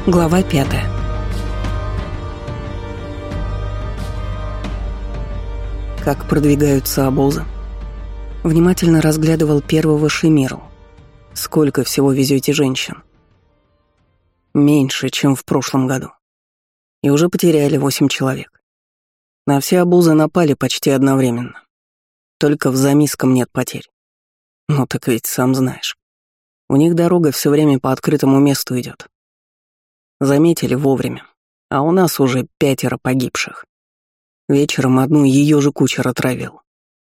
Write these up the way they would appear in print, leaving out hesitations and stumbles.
Глава 5. Как продвигаются обозы? Внимательно разглядывал первого Шемиру. Сколько всего везете женщин? Меньше, чем в прошлом году. И уже потеряли 8 человек. На все обозы напали почти одновременно. Только в Замиском нет потерь. Ну так ведь сам знаешь. У них дорога все время по открытому месту идет. Заметили вовремя, а у нас уже 5 погибших. Вечером одну ее же кучер отравил.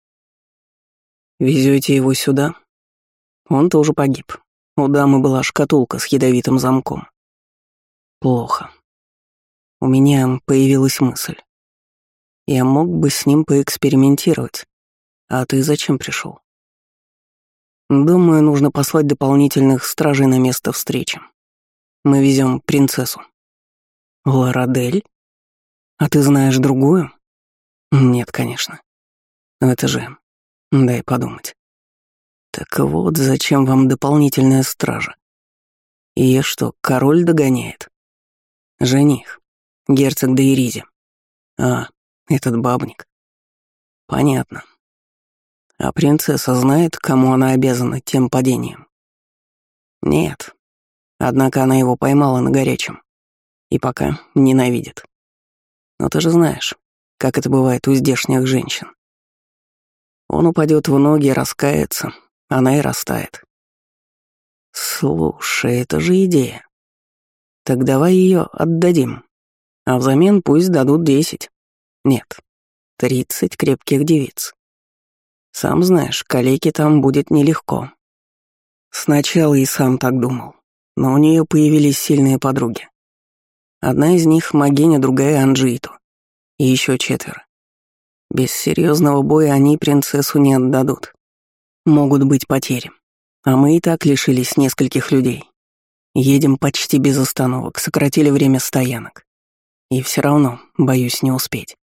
Везете его сюда? Он тоже погиб. У дамы была шкатулка с ядовитым замком. Плохо. У меня появилась мысль. Я мог бы с ним поэкспериментировать. А ты зачем пришел? Думаю, нужно послать дополнительных стражей на место встречи. Мы везем принцессу. Ларадель? А ты знаешь другую? Нет, конечно. Но это же... Дай подумать. Так вот, зачем вам дополнительная стража? И что, король догоняет? Жених. Герцог де Иризи. А, этот бабник. Понятно. А принцесса знает, кому она обязана тем падением? Нет. Однако она его поймала на горячем. И пока ненавидит. Но ты же знаешь, как это бывает у здешних женщин. Он упадет в ноги, раскается, она и растает. Слушай, это же идея. Так давай ее отдадим. А взамен пусть дадут 10. Нет, 30 крепких девиц. Сам знаешь, калеке там будет нелегко. Сначала и сам так думал, но у нее появились сильные подруги. Одна из них — Магиня, другая — Анджиту. И еще 4. Без серьезного боя они принцессу не отдадут. Могут быть потери. А мы и так лишились нескольких людей. Едем почти без остановок, сократили время стоянок. И все равно боюсь не успеть.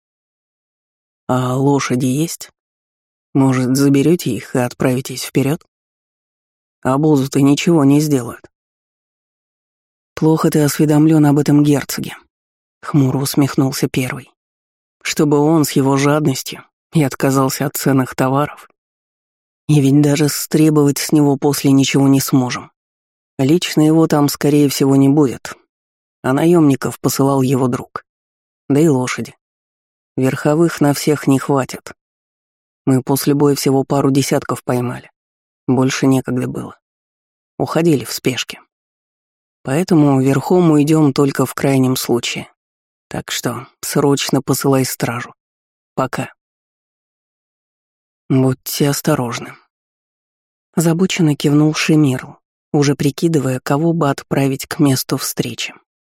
А лошади есть? Может, заберете их и отправитесь вперед? Обозу-то ничего не сделают. Плохо ты осведомлен об этом герцоге. Хмуро усмехнулся первый. Чтобы он с его жадностью и отказался от ценных товаров. И ведь даже стребовать с него после ничего не сможем. Лично его там, скорее всего, не будет. А наемников посылал его друг. Да и лошади. Верховых на всех не хватит. Мы после боя всего пару десятков поймали. Больше некогда было. Уходили в спешке. Поэтому верхом уйдем только в крайнем случае. Так что срочно посылай стражу. Пока. Будьте осторожны. Озабоченно кивнул Шемирл, уже прикидывая, кого бы отправить к месту встречи.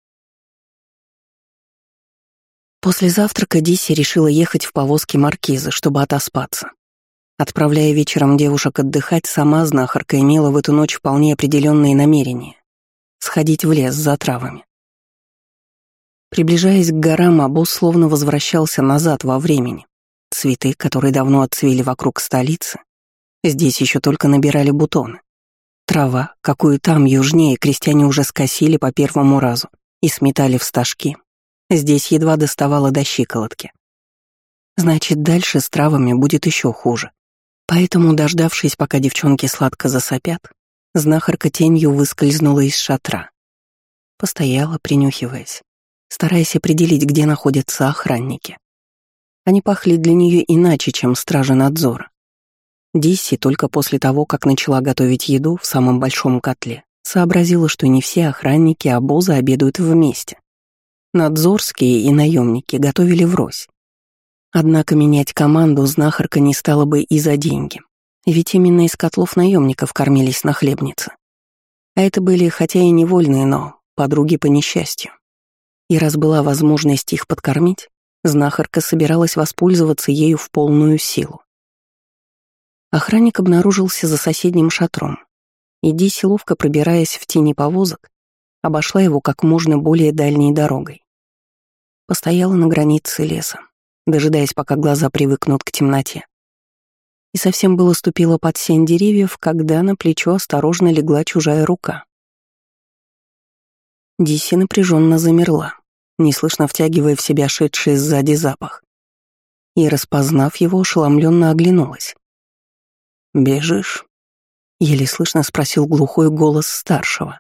После завтрака Дисси решила ехать в повозке маркиза, чтобы отоспаться. Отправляя вечером девушек отдыхать, сама знахарка имела в эту ночь вполне определенные намерения — сходить в лес за травами. Приближаясь к горам, обоз словно возвращался назад во времени. Цветы, которые давно отцвели вокруг столицы, здесь еще только набирали бутоны. Трава, какую там южнее крестьяне уже скосили по первому разу и сметали в стажки, здесь едва доставала до щиколотки. Значит, дальше с травами будет еще хуже. Поэтому, дождавшись, пока девчонки сладко засопят, знахарка тенью выскользнула из шатра. Постояла, принюхиваясь, стараясь определить, где находятся охранники. Они пахли для нее иначе, чем стражи надзора. Дисси только после того, как начала готовить еду в самом большом котле, сообразила, что не все охранники обоза обедают вместе. Надзорские и наемники готовили врозь. Однако менять команду знахарка не стала бы и за деньги, ведь именно из котлов наемников кормились нахлебницы. А это были, хотя и невольные, но подруги по несчастью. И раз была возможность их подкормить, знахарка собиралась воспользоваться ею в полную силу. Охранник обнаружился за соседним шатром, и Дисси, ловко пробираясь в тени повозок, обошла его как можно более дальней дорогой. Постояла на границе леса, дожидаясь, пока глаза привыкнут к темноте. И совсем было ступила под сень деревьев, когда на плечо осторожно легла чужая рука. Диси напряженно замерла, неслышно втягивая в себя шедший сзади запах. И, распознав его, ошеломленно оглянулась. «Бежишь?» — еле слышно спросил глухой голос старшего.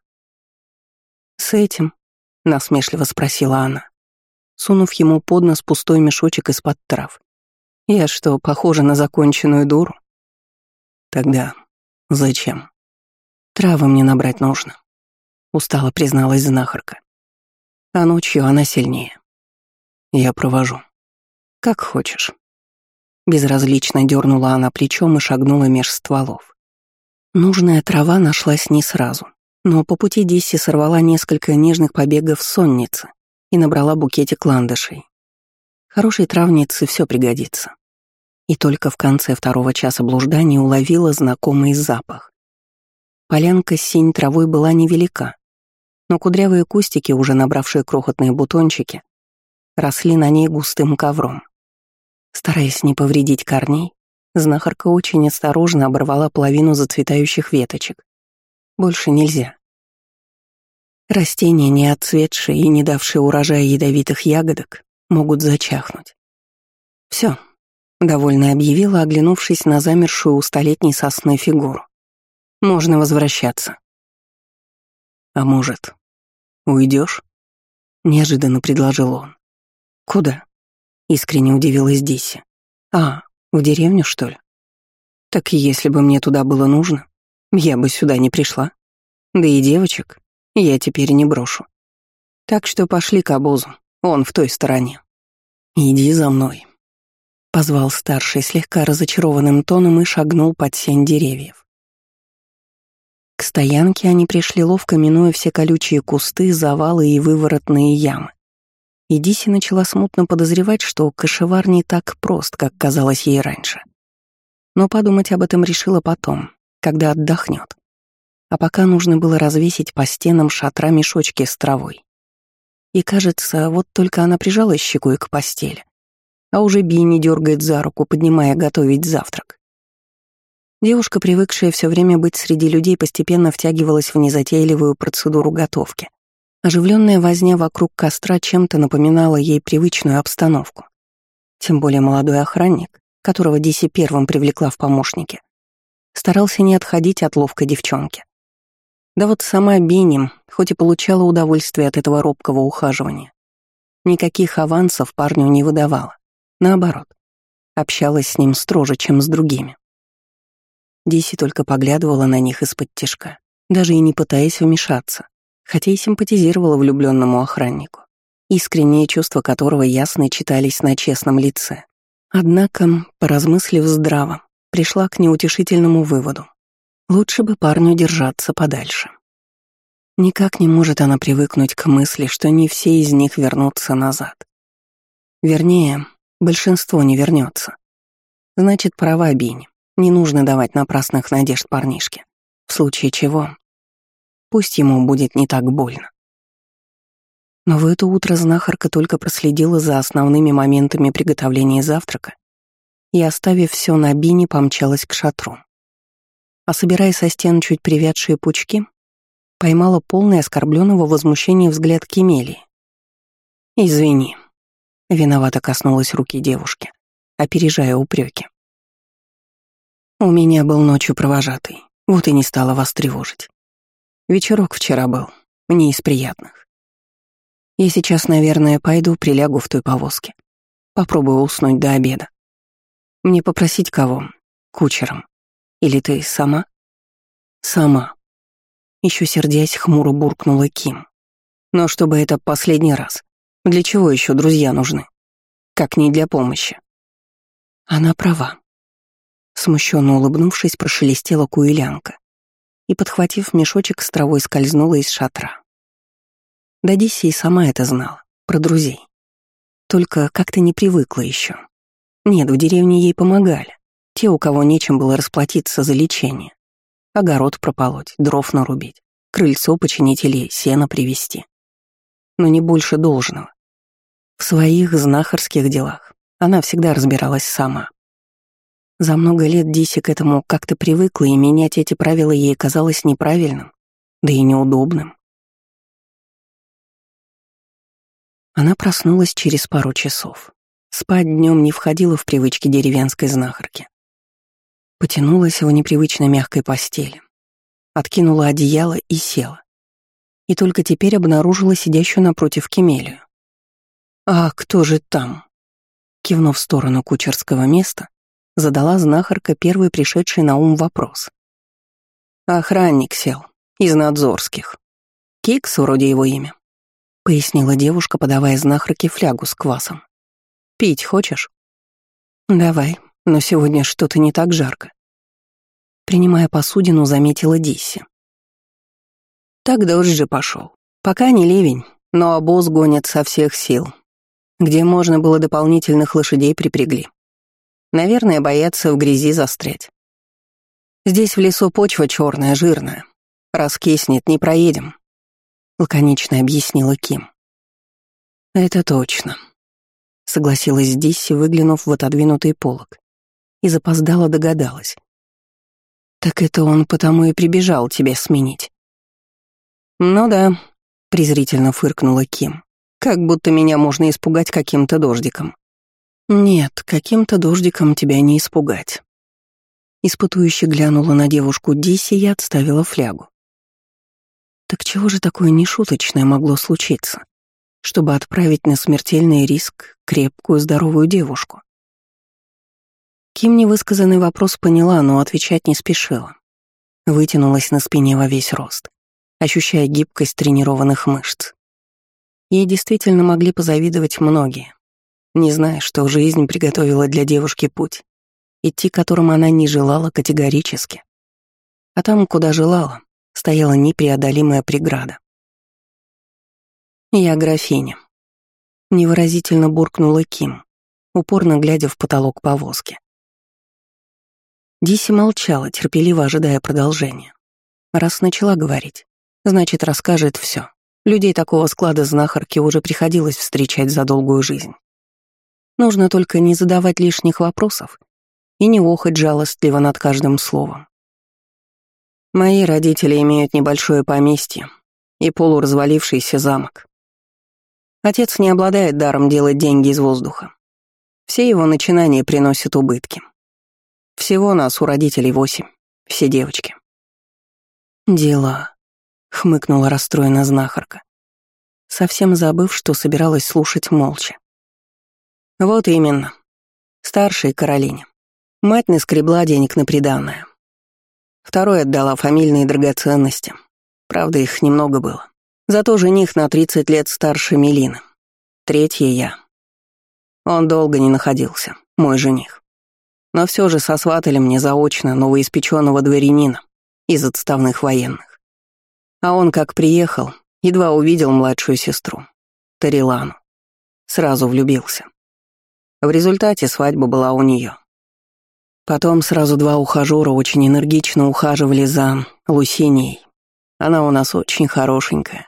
«С этим?» — насмешливо спросила она, сунув ему под нос пустой мешочек из-под трав. «Я что, похожа на законченную дуру?» «Тогда зачем?» «Травы мне набрать нужно», — устало призналась знахарка. «А ночью она сильнее. Я провожу. Как хочешь». Безразлично дернула она плечом и шагнула меж стволов. Нужная трава нашлась не сразу, но по пути Дисси сорвала несколько нежных побегов сонницы и набрала букетик ландышей. Хорошей травнице все пригодится. И только в конце второго часа блуждания уловила знакомый запах. Полянка с синей травой была невелика, но кудрявые кустики, уже набравшие крохотные бутончики, росли на ней густым ковром. Стараясь не повредить корней, знахарка очень осторожно оборвала половину зацветающих веточек. Больше нельзя. Растения, не отцветшие и не давшие урожая ядовитых ягодок, могут зачахнуть. Все, довольно объявила, оглянувшись на замершую у столетней сосны фигуру. Можно возвращаться. А может, уйдешь? Неожиданно предложил он. Куда? Искренне удивилась Дисси. А, в деревню, что ли? Так если бы мне туда было нужно, я бы сюда не пришла. Да и девочек я теперь не брошу. Так что пошли к обозу, он в той стороне. Иди за мной. Позвал старший слегка разочарованным тоном и шагнул под сень деревьев. К стоянке они пришли ловко, минуя все колючие кусты, завалы и выворотные ямы. И Диси начала смутно подозревать, что кошевар не так прост, как казалось ей раньше. Но подумать об этом решила потом, когда отдохнет. А пока нужно было развесить по стенам шатра мешочки с травой. И кажется, вот только она прижалась щекой к постели, а уже Бинни дергает за руку, поднимая готовить завтрак. Девушка, привыкшая все время быть среди людей, постепенно втягивалась в незатейливую процедуру готовки. Оживленная возня вокруг костра чем-то напоминала ей привычную обстановку. Тем более молодой охранник, которого Диси первым привлекла в помощники, старался не отходить от ловкой девчонки. Да вот сама Бинни, хоть и получала удовольствие от этого робкого ухаживания, никаких авансов парню не выдавала. Наоборот, общалась с ним строже, чем с другими. Диси только поглядывала на них из-под-тишка, даже и не пытаясь вмешаться, хотя и симпатизировала влюбленному охраннику, искренние чувства которого ясно читались на честном лице. Однако, поразмыслив здраво, пришла к неутешительному выводу. Лучше бы парню держаться подальше. Никак не может она привыкнуть к мысли, что не все из них вернутся назад. Вернее, большинство не вернется. Значит, права Бинни. Не нужно давать напрасных надежд парнишке. В случае чего, пусть ему будет не так больно. Но в это утро знахарка только проследила за основными моментами приготовления завтрака и, оставив все на Бинни, помчалась к шатру. А собирая со стен чуть привядшие пучки, поймала полный оскорбленного возмущения взгляд Кемелии. «Извини», — виновато коснулась руки девушки, опережая упреки. «У меня был ночью провожатый, вот и не стала вас тревожить. Вечерок вчера был, не из приятных. Я сейчас, наверное, пойду прилягу в той повозке. Попробую уснуть до обеда. Мне попросить кого? Кучером? Или ты сама?» «Сама». Еще сердясь, хмуро буркнула Ким. «Но чтобы это последний раз. Для чего еще друзья нужны? Как не для помощи?» Она права. Смущенно улыбнувшись, прошелестела куэлянка и, подхватив мешочек с травой, скользнула из шатра. Да Диси и сама это знала, про друзей. Только как-то не привыкла еще. Нет, в деревне ей помогали. Те, у кого нечем было расплатиться за лечение. Огород прополоть, дров нарубить, крыльцо починить или сено привезти. Но не больше должного. В своих знахарских делах она всегда разбиралась сама. За много лет Диси к этому как-то привыкла, и менять эти правила ей казалось неправильным, да и неудобным. Она проснулась через пару часов. Спать днем не входило в привычки деревенской знахарки. Потянулась в непривычно мягкой постели, откинула одеяло и села. И только теперь обнаружила сидящую напротив Кемелию. «А кто же там?» Кивнув в сторону кучерского места, задала знахарка первый пришедший на ум вопрос. «Охранник сел, из надзорских. Кикс вроде его имя», — пояснила девушка, подавая знахарке флягу с квасом. «Пить хочешь?» «Давай, но сегодня что-то не так жарко». Принимая посудину, заметила Дисси. «Так дождь же пошел. Пока не ливень, но обоз гонят со всех сил. Где можно было дополнительных лошадей припрягли. Наверное, боятся в грязи застрять. Здесь в лесу почва черная, жирная. Раскиснет, не проедем», — лаконично объяснила Ким. «Это точно», — согласилась Дисси, выглянув в отодвинутый полог, и запоздала догадалась. «Так это он потому и прибежал тебя сменить». «Ну да», — презрительно фыркнула Ким. «Как будто меня можно испугать каким-то дождиком». «Нет, каким-то дождиком тебя не испугать». Испытующе глянула на девушку Дисси и отставила флягу. Так чего же такое нешуточное могло случиться, чтобы отправить на смертельный риск крепкую, здоровую девушку? Ким невысказанный вопрос поняла, но отвечать не спешила. Вытянулась на спине во весь рост, ощущая гибкость тренированных мышц. Ей действительно могли позавидовать многие, не зная, что жизнь приготовила для девушки путь, идти которым она не желала категорически. А там, куда желала, стояла непреодолимая преграда. «Я графиня», — невыразительно буркнула Ким, упорно глядя в потолок повозки. Дисси молчала, терпеливо ожидая продолжения. Раз начала говорить, значит, расскажет все. Людей такого склада знахарки уже приходилось встречать за долгую жизнь. Нужно только не задавать лишних вопросов и не охать жалостливо над каждым словом. Мои родители имеют небольшое поместье и полуразвалившийся замок. Отец не обладает даром делать деньги из воздуха. Все его начинания приносят убытки. Всего нас у родителей 8, все девочки. «Дела», — хмыкнула расстроена знахарка, совсем забыв, что собиралась слушать молча. «Вот именно. Старшей Каролине. Мать наскребла денег на приданое. Второй отдала фамильные драгоценности. Правда, их немного было. Зато жених на 30 лет старше Мелины. Третья я. Он долго не находился, мой жених. Но все же сосватали мне заочно новоиспеченного дворянина из отставных военных. А он, как приехал, едва увидел младшую сестру, Тарилану. Сразу влюбился. В результате свадьба была у нее. Потом сразу 2 ухажёра очень энергично ухаживали за Лусиней. Она у нас очень хорошенькая.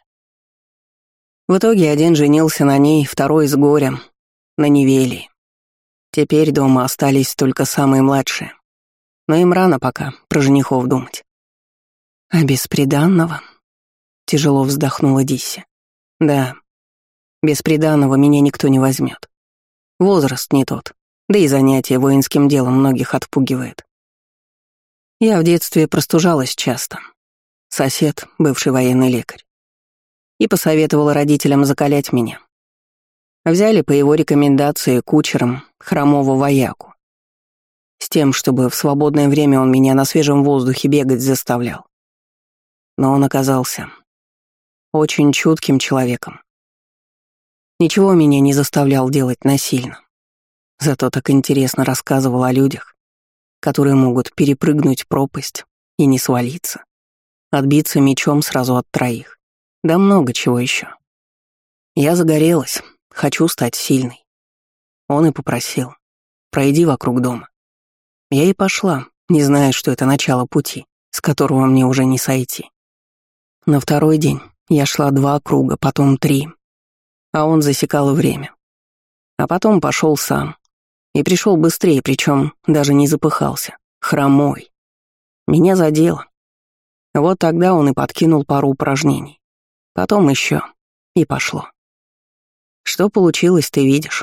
В итоге один женился на ней, второй с горем, на Невелии. Теперь дома остались только самые младшие. Но им рано пока про женихов думать. А без приданного? Тяжело вздохнула Дисси. Да, без приданного меня никто не возьмет. Возраст не тот, да и занятие воинским делом многих отпугивает. Я в детстве простужалась часто. Сосед, бывший военный лекарь, и посоветовал родителям закалять меня. Взяли по его рекомендации кучером хромого вояку. С тем, чтобы в свободное время он меня на свежем воздухе бегать заставлял. Но он оказался очень чутким человеком. Ничего меня не заставлял делать насильно. Зато так интересно рассказывал о людях, которые могут перепрыгнуть пропасть и не свалиться, отбиться мечом сразу от 3. Да много чего еще. Я загорелась, хочу стать сильной. Он и попросил: пройди вокруг дома. Я и пошла, не зная, что это начало пути, с которого мне уже не сойти. На 2-й день я шла 2 круга, потом 3, а он засекал время. А потом пошел сам. И пришел быстрее, причем даже не запыхался, хромой. Меня задело. Вот тогда он и подкинул пару упражнений. Потом еще и пошло. Что получилось, ты видишь.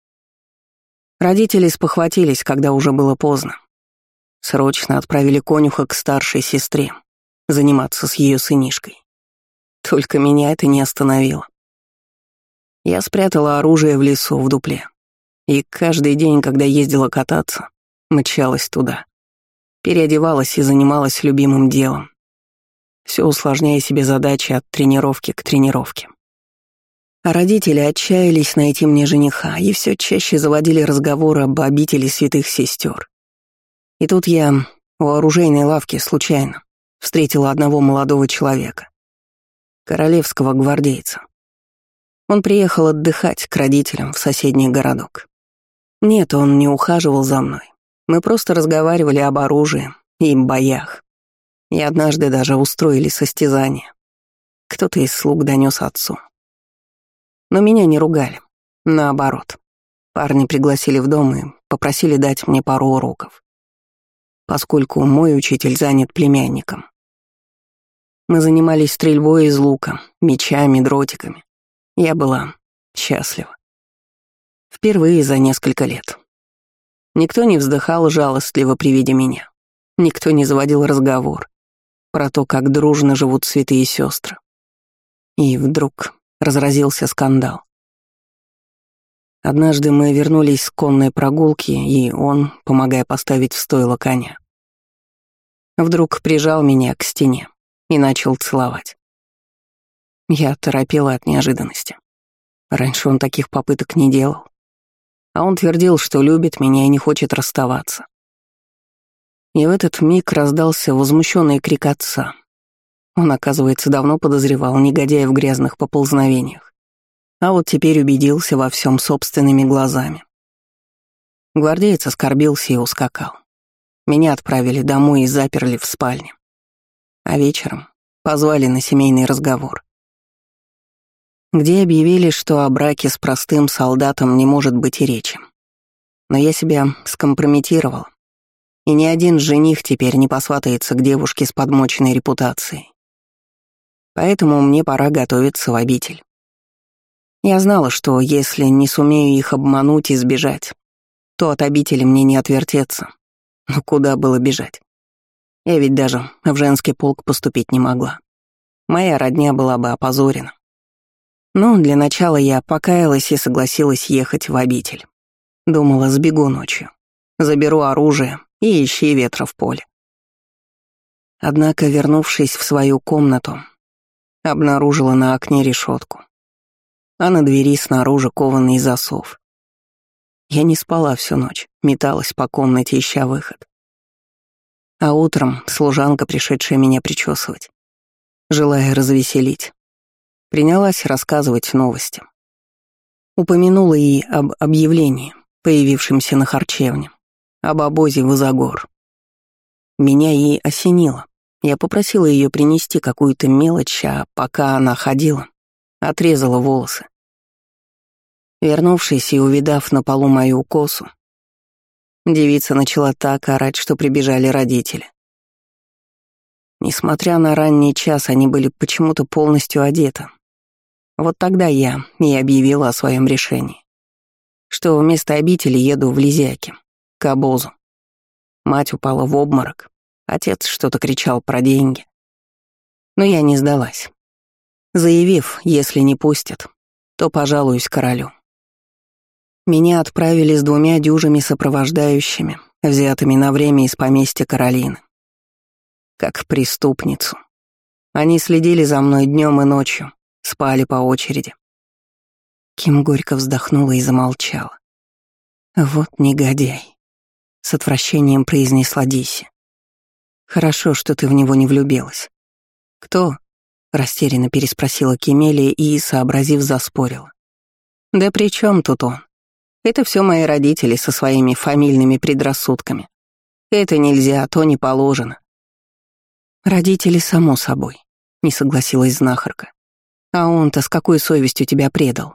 Родители спохватились, когда уже было поздно. Срочно отправили конюха к старшей сестре заниматься с ее сынишкой. Только меня это не остановило. Я спрятала оружие в лесу, в дупле. И каждый день, когда ездила кататься, мчалась туда. Переодевалась и занималась любимым делом. Все усложняя себе задачи от тренировки к тренировке. А родители отчаялись найти мне жениха и все чаще заводили разговор об обители святых сестер. И тут я у оружейной лавки случайно встретила одного молодого человека, королевского гвардейца. Он приехал отдыхать к родителям в соседний городок. Нет, он не ухаживал за мной. Мы просто разговаривали об оружии и боях. И однажды даже устроили состязание. Кто-то из слуг донес отцу. Но меня не ругали. Наоборот. Парни пригласили в дом и попросили дать мне пару уроков, поскольку мой учитель занят племянником. Мы занимались стрельбой из лука, мечами, дротиками. Я была счастлива. Впервые за несколько лет. Никто не вздыхал жалостливо при виде меня. Никто не заводил разговор про то, как дружно живут святые сестры. И вдруг разразился скандал. Однажды мы вернулись с конной прогулки, и он, помогая поставить в стойло коня, вдруг прижал меня к стене и начал целовать. Я торопела от неожиданности. Раньше он таких попыток не делал. А он твердил, что любит меня и не хочет расставаться. И в этот миг раздался возмущенный крик отца. Он, оказывается, давно подозревал негодяя в грязных поползновениях. А вот теперь убедился во всем собственными глазами. Гвардеец оскорбился и ускакал. Меня отправили домой и заперли в спальне. А вечером позвали на семейный разговор, где объявили, что о браке с простым солдатом не может быть и речи. Но я себя скомпрометировала, и ни один жених теперь не посватается к девушке с подмоченной репутацией. Поэтому мне пора готовиться в обитель. Я знала, что если не сумею их обмануть и сбежать, то от обители мне не отвертеться. Но куда было бежать? Я ведь даже в женский полк поступить не могла. Моя родня была бы опозорена. Но для начала я покаялась и согласилась ехать в обитель. Думала, сбегу ночью, заберу оружие и ищи ветра в поле. Однако, вернувшись в свою комнату, обнаружила на окне решетку, а на двери снаружи кованый засов. Я не спала всю ночь, металась по комнате, ища выход. А утром служанка, пришедшая меня причесывать, желая развеселить, принялась рассказывать новости. Упомянула и об объявлении, появившемся на харчевне, об обозе в Изогор. Меня ей осенило. Я попросила ее принести какую-то мелочь, а пока она ходила, отрезала волосы. Вернувшись и увидав на полу мою косу, девица начала так орать, что прибежали родители. Несмотря на ранний час, они были почему-то полностью одеты. Вот тогда я и объявила о своем решении, что вместо обители еду в Лизяки, к обозу. Мать упала в обморок, отец что-то кричал про деньги. Но я не сдалась, заявив, если не пустят, то пожалуюсь королю. Меня отправили с 2 дюжими сопровождающими, взятыми на время из поместья Каролины. Как преступницу. Они следили за мной днем и ночью, спали по очереди. Ким горько вздохнула и замолчала. «Вот негодяй», — с отвращением произнесла Диси. «Хорошо, что ты в него не влюбилась». «Кто?» — растерянно переспросила Кемелия и, сообразив, заспорила. «Да при чем тут он? Это все мои родители со своими фамильными предрассудками. Это нельзя, то не положено». «Родители, само собой», — не согласилась знахарка. «А он-то с какой совестью тебя предал?»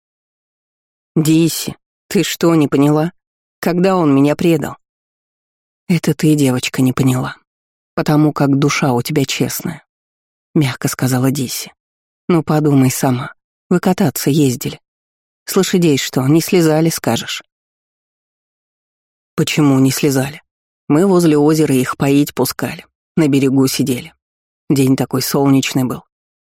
«Диси, ты что, не поняла? Когда он меня предал?» «Это ты, девочка, не поняла, потому как душа у тебя честная», — мягко сказала Диси. «Ну подумай сама, вы кататься ездили. С лошадей что, не слезали, скажешь? Почему не слезали? Мы возле озера их поить пускали, на берегу сидели. День такой солнечный был.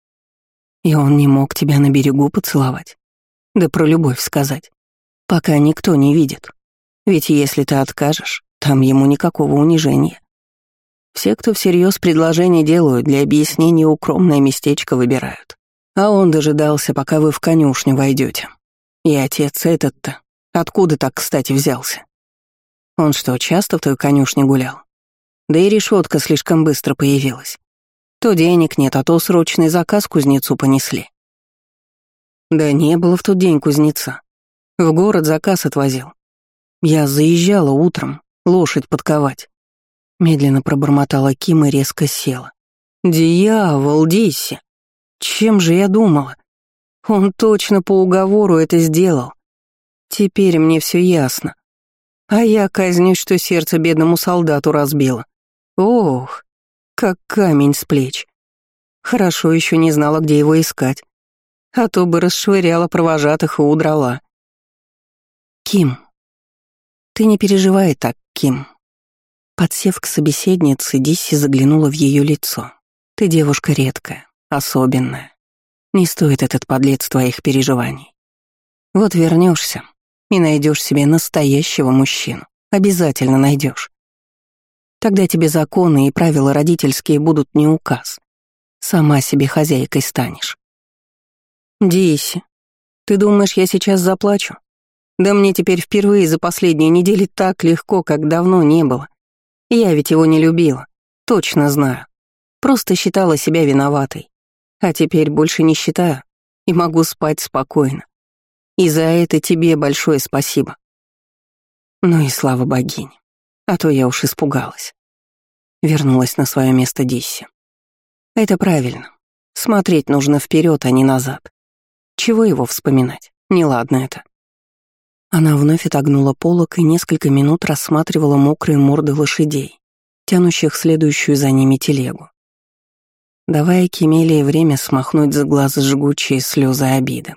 И он не мог тебя на берегу поцеловать? Да про любовь сказать. Пока никто не видит. Ведь если ты откажешь, там ему никакого унижения. Все, кто всерьез предложение делают, для объяснения укромное местечко выбирают. А он дожидался, пока вы в конюшню войдете. И отец этот-то откуда так, кстати, взялся? Он что, часто в той конюшне гулял? Да и решетка слишком быстро появилась. То денег нет, а то срочный заказ кузнецу понесли. Да не было в тот день кузнеца. В город заказ отвозил. Я заезжала утром, лошадь подковать. Медленно пробормотала Ким и резко села. Дьявол, Дисси! Чем же я думала? Он точно по уговору это сделал. Теперь мне все ясно. А я казнюсь, что сердце бедному солдату разбило. Ох, как камень с плеч. Хорошо еще не знала, где его искать. А то бы расшвыряла провожатых и удрала. Ким, ты не переживай так, Ким. Подсев к собеседнице, Дисси заглянула в ее лицо. Ты девушка редкая, особенная. Не стоит этот подлец твоих переживаний. Вот вернешься и найдешь себе настоящего мужчину. Обязательно найдешь. Тогда тебе законы и правила родительские будут не указ. Сама себе хозяйкой станешь. Дисси, ты думаешь, я сейчас заплачу? Да мне теперь впервые за последние недели так легко, как давно не было. Я ведь его не любила, точно знаю. Просто считала себя виноватой. А теперь больше не считаю и могу спать спокойно. И за это тебе большое спасибо. Ну и слава богине, а то я уж испугалась. Вернулась на свое место Дисси. Это правильно. Смотреть нужно вперед, а не назад. Чего его вспоминать? Неладно это. Она вновь отогнула полог и несколько минут рассматривала мокрые морды лошадей, тянущих следующую за ними телегу, давая Кемелии время смахнуть с глаз жгучие слезы обиды.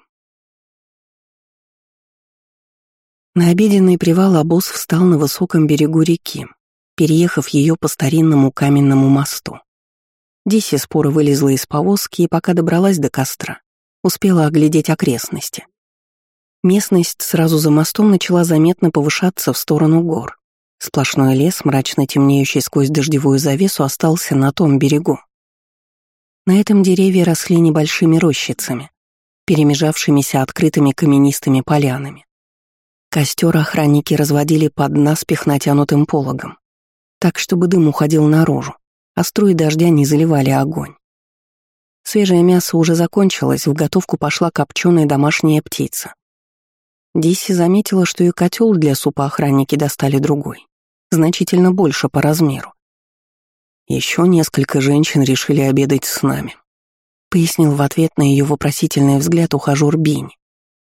На обеденный привал обоз встал на высоком берегу реки, переехав ее по старинному каменному мосту. Дисси споро вылезла из повозки и, пока добралась до костра, успела оглядеть окрестности. Местность сразу за мостом начала заметно повышаться в сторону гор. Сплошной лес, мрачно темнеющий сквозь дождевую завесу, остался на том берегу. На этом деревья росли небольшими рощицами, перемежавшимися открытыми каменистыми полянами. Костер охранники разводили под наспех натянутым пологом, так, чтобы дым уходил наружу, а струи дождя не заливали огонь. Свежее мясо уже закончилось, в готовку пошла копченая домашняя птица. Дисси заметила, что и котел для супа охранники достали другой, значительно больше по размеру. Еще несколько женщин решили обедать с нами, пояснил в ответ на ее вопросительный взгляд ухажёр Бинь.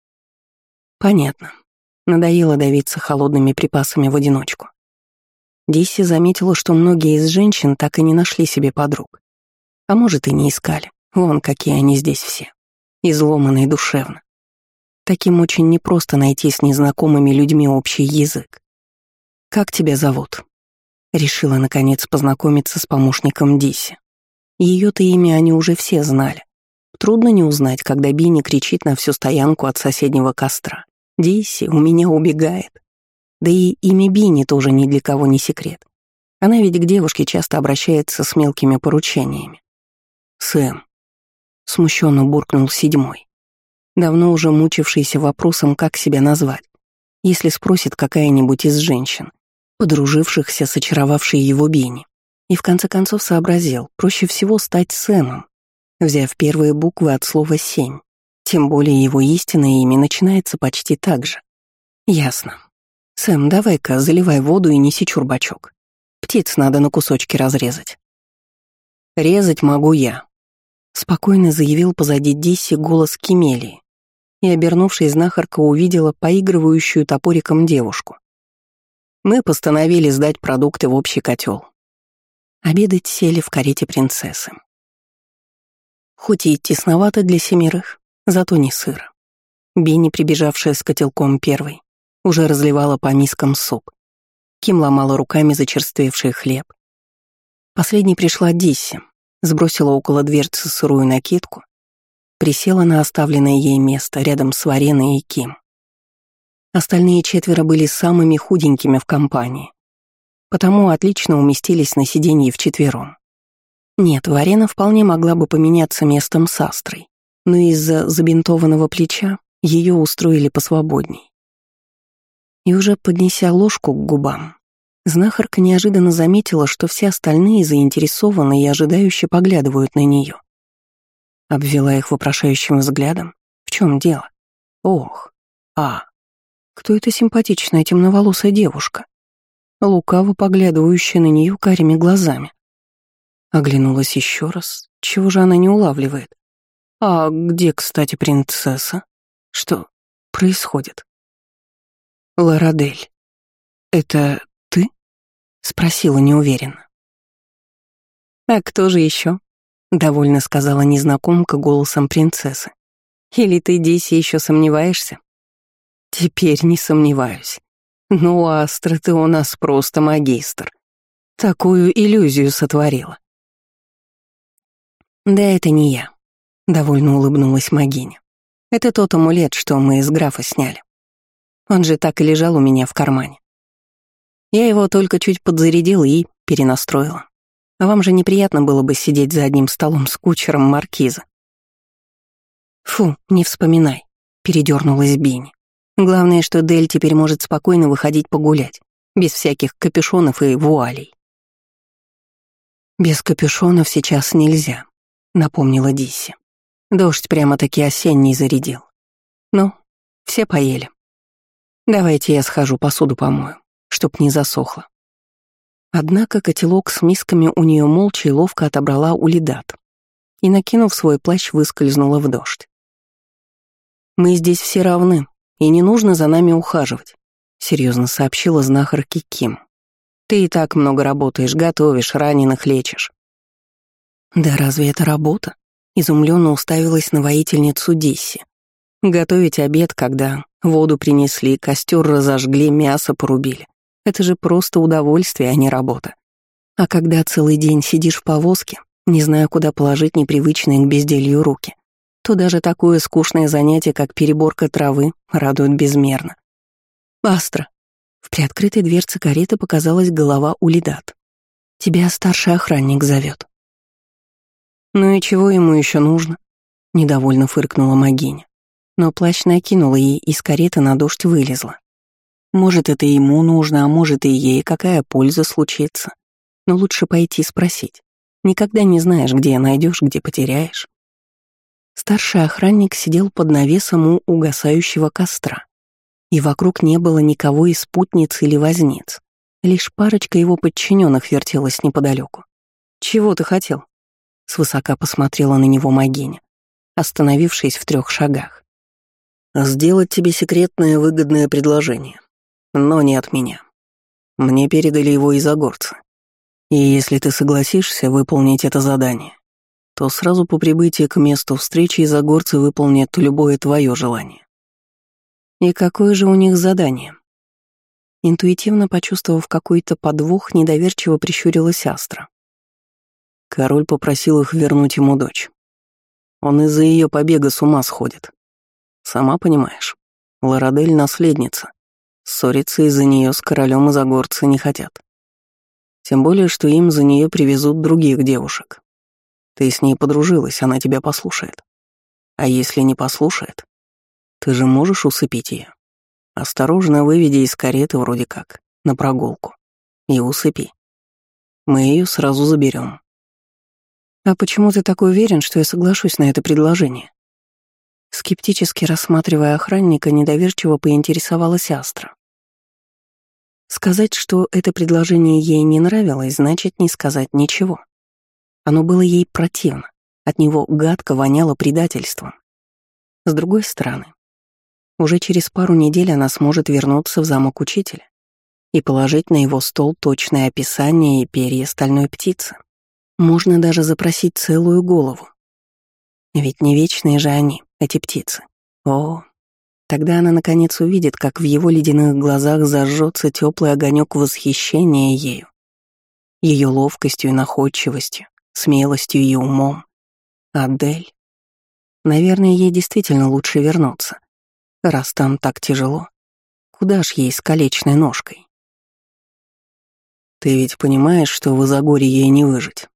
Понятно. Надоело давиться холодными припасами в одиночку. Дисси заметила, что многие из женщин так и не нашли себе подруг. А может, и не искали. Вон какие они здесь все. Изломанные душевно. Таким очень непросто найти с незнакомыми людьми общий язык. «Как тебя зовут?» Решила, наконец, познакомиться с помощником Дисси. Ее-то имя они уже все знали. Трудно не узнать, когда Бинни кричит на всю стоянку от соседнего костра. «Дисси, у меня убегает». Да и имя Бинни тоже ни для кого не секрет. Она ведь к девушке часто обращается с мелкими поручениями. «Сэм», — смущенно буркнул седьмой, давно уже мучившийся вопросом, как себя назвать, если спросит какая-нибудь из женщин, подружившихся с очаровавшей его Бинни, и в конце концов сообразил, проще всего стать Сэмом, взяв первые буквы от слова «семь», тем более его истинное имя начинается почти так же. Ясно. Сэм, давай-ка заливай воду и неси чурбачок. Птиц надо на кусочки разрезать. Резать могу я, спокойно заявил позади Дисси голос Кемелии, и, обернувшись, знахарка увидела поигрывающую топориком девушку. Мы постановили сдать продукты в общий котел. Обедать сели в карете принцессы. Хоть и тесновато для семерых, зато не сыро. Бенни, прибежавшая с котелком первой, уже разливала по мискам суп. Ким ломала руками зачерствевший хлеб. Последней пришла Дисси, сбросила около дверцы сырую накидку, присела на оставленное ей место рядом с Вареной и Ким. Остальные 4 были самыми худенькими в компании, потому отлично уместились на сиденье вчетвером. Нет, Варена вполне могла бы поменяться местом с Астрой, но из-за забинтованного плеча ее устроили посвободней. И уже поднеся ложку к губам, знахарка неожиданно заметила, что все остальные заинтересованно и ожидающе поглядывают на нее. Обвела их вопрошающим взглядом. В чем дело? Ох, кто эта симпатичная темноволосая девушка, лукаво поглядывающая на нее карими глазами? Оглянулась еще раз. Чего же она не улавливает? А где, кстати, принцесса? Что происходит? Лорадель, это ты? Спросила неуверенно. А кто же еще? Довольно сказала незнакомка голосом принцессы. Или ты, Дисси, еще сомневаешься? Теперь не сомневаюсь. Ну, Астра, ты у нас просто магистр. Такую иллюзию сотворила. Да это не я, довольно улыбнулась магиня. Это тот амулет, что мы из графа сняли. Он же так и лежал у меня в кармане. Я его только чуть подзарядила и перенастроила. А вам же неприятно было бы сидеть за одним столом с кучером маркиза. Фу, не вспоминай, передернулась Бинни. Главное, что Дель теперь может спокойно выходить погулять, без всяких капюшонов и вуалей. Без капюшонов сейчас нельзя, напомнила Дисси. Дождь прямо-таки осенний зарядил. Ну, все поели. Давайте я схожу, посуду помою, чтоб не засохло. Однако котелок с мисками у нее молча и ловко отобрала Улидат и, накинув свой плащ, выскользнула в дождь. «Мы здесь все равны, и не нужно за нами ухаживать», — серьезно сообщила знахарке Ким. «Ты и так много работаешь, готовишь, раненых лечишь». «Да разве это работа?» — изумленно уставилась на воительницу Дисси. «Готовить обед, когда воду принесли, костер разожгли, мясо порубили. Это же просто удовольствие, а не работа. А когда целый день сидишь в повозке, не зная, куда положить непривычные к безделью руки, то даже такое скучное занятие, как переборка травы, радует безмерно. Астра. В приоткрытой дверце кареты показалась голова Улидат. Тебя старший охранник зовет. Ну и чего ему еще нужно? Недовольно фыркнула магиня. Но плащ накинула и из кареты на дождь вылезла. Может, это ему нужно, а может и ей, какая польза случится. Но лучше пойти спросить. Никогда не знаешь, где найдешь, где потеряешь. Старший охранник сидел под навесом у угасающего костра. И вокруг не было никого из спутниц или возниц. Лишь парочка его подчиненных вертелась неподалеку. «Чего ты хотел?» Свысока посмотрела на него магиня, остановившись в 3 шагах. «Сделать тебе секретное выгодное предложение. Но не от меня. Мне передали его из Агорца. И если ты согласишься выполнить это задание, то сразу по прибытии к месту встречи из Агорца выполнят любое твое желание». «И какое же у них задание?» Интуитивно почувствовав какой-то подвох, недоверчиво прищурилась Астра. Король попросил их вернуть ему дочь. Он из-за ее побега с ума сходит. Сама понимаешь, Лорадель — наследница. Ссориться из-за нее с королем из Агорца не хотят. Тем более, что им за нее привезут других девушек. Ты с ней подружилась, она тебя послушает. А если не послушает, ты же можешь усыпить ее. Осторожно выведи из кареты вроде как, на прогулку. И усыпи. Мы ее сразу заберем. А почему ты так уверен, что я соглашусь на это предложение? Скептически рассматривая охранника, недоверчиво поинтересовалась Астра. Сказать, что это предложение ей не нравилось, значит не сказать ничего. Оно было ей противно, от него гадко воняло предательством. С другой стороны, уже через пару недель она сможет вернуться в замок учителя и положить на его стол точное описание и перья стальной птицы. Можно даже запросить целую голову. Ведь не вечные же они, эти птицы. О, Тогда она наконец увидит, как в его ледяных глазах зажжется теплый огонек восхищения ею, ее ловкостью и находчивостью, смелостью и умом. Адель. Наверное, ей действительно лучше вернуться, раз там так тяжело. Куда ж ей с калечной ножкой? Ты ведь понимаешь, что в Изагоре ей не выжить?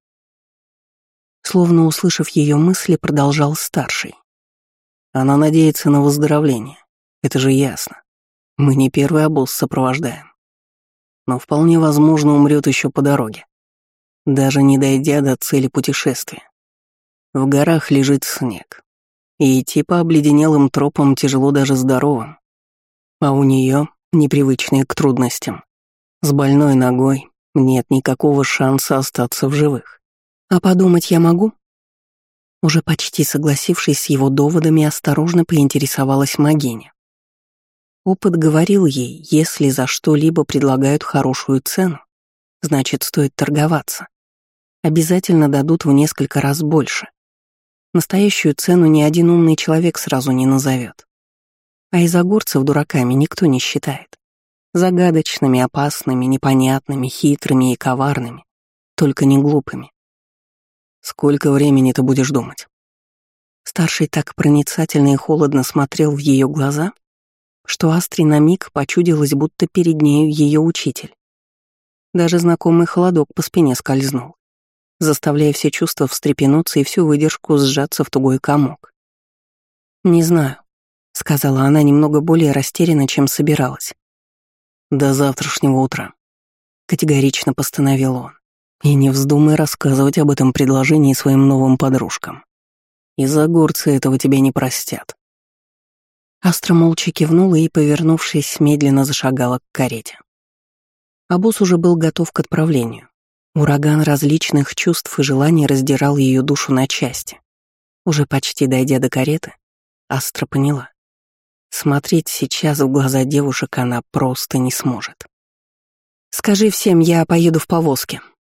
Словно услышав ее мысли, продолжал старший. Она надеется на выздоровление. Это же ясно. Мы не первый обоз сопровождаем. Но вполне возможно умрет еще по дороге, даже не дойдя до цели путешествия. В горах лежит снег, и идти по обледенелым тропам тяжело даже здоровым. А у нее, непривычные к трудностям, с больной ногой, нет никакого шанса остаться в живых. А подумать я могу? Уже почти согласившись с его доводами, осторожно поинтересовалась Магиня. Опыт говорил ей, если за что-либо предлагают хорошую цену, значит, стоит торговаться. Обязательно дадут в несколько раз больше. Настоящую цену ни один умный человек сразу не назовет. А изагорцев дураками никто не считает. Загадочными, опасными, непонятными, хитрыми и коварными, только не глупыми. Сколько времени ты будешь думать? Старший так проницательно и холодно смотрел в ее глаза, что Астре на миг почудилось, будто перед нею ее учитель. Даже знакомый холодок по спине скользнул, заставляя все чувства встрепенуться и всю выдержку сжаться в тугой комок. «Не знаю», — сказала она немного более растерянно, чем собиралась. «До завтрашнего утра», — категорично постановил он. «И не вздумай рассказывать об этом предложении своим новым подружкам. Изагорцы этого тебе не простят». Астра молча кивнула и, повернувшись, медленно зашагала к карете. Обоз уже был готов к отправлению. Ураган различных чувств и желаний раздирал ее душу на части. Уже почти дойдя до кареты, Астра поняла. Смотреть сейчас в глаза девушек она просто не сможет. «Скажи всем, я поеду в повозке».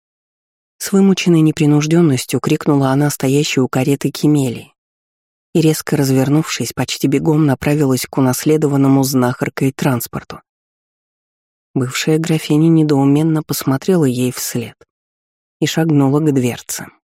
С вымученной непринужденностью крикнула она стоящей у кареты Кемелии и, резко развернувшись, почти бегом направилась к унаследованному знахаркой транспорту. Бывшая графиня недоуменно посмотрела ей вслед и шагнула к дверце.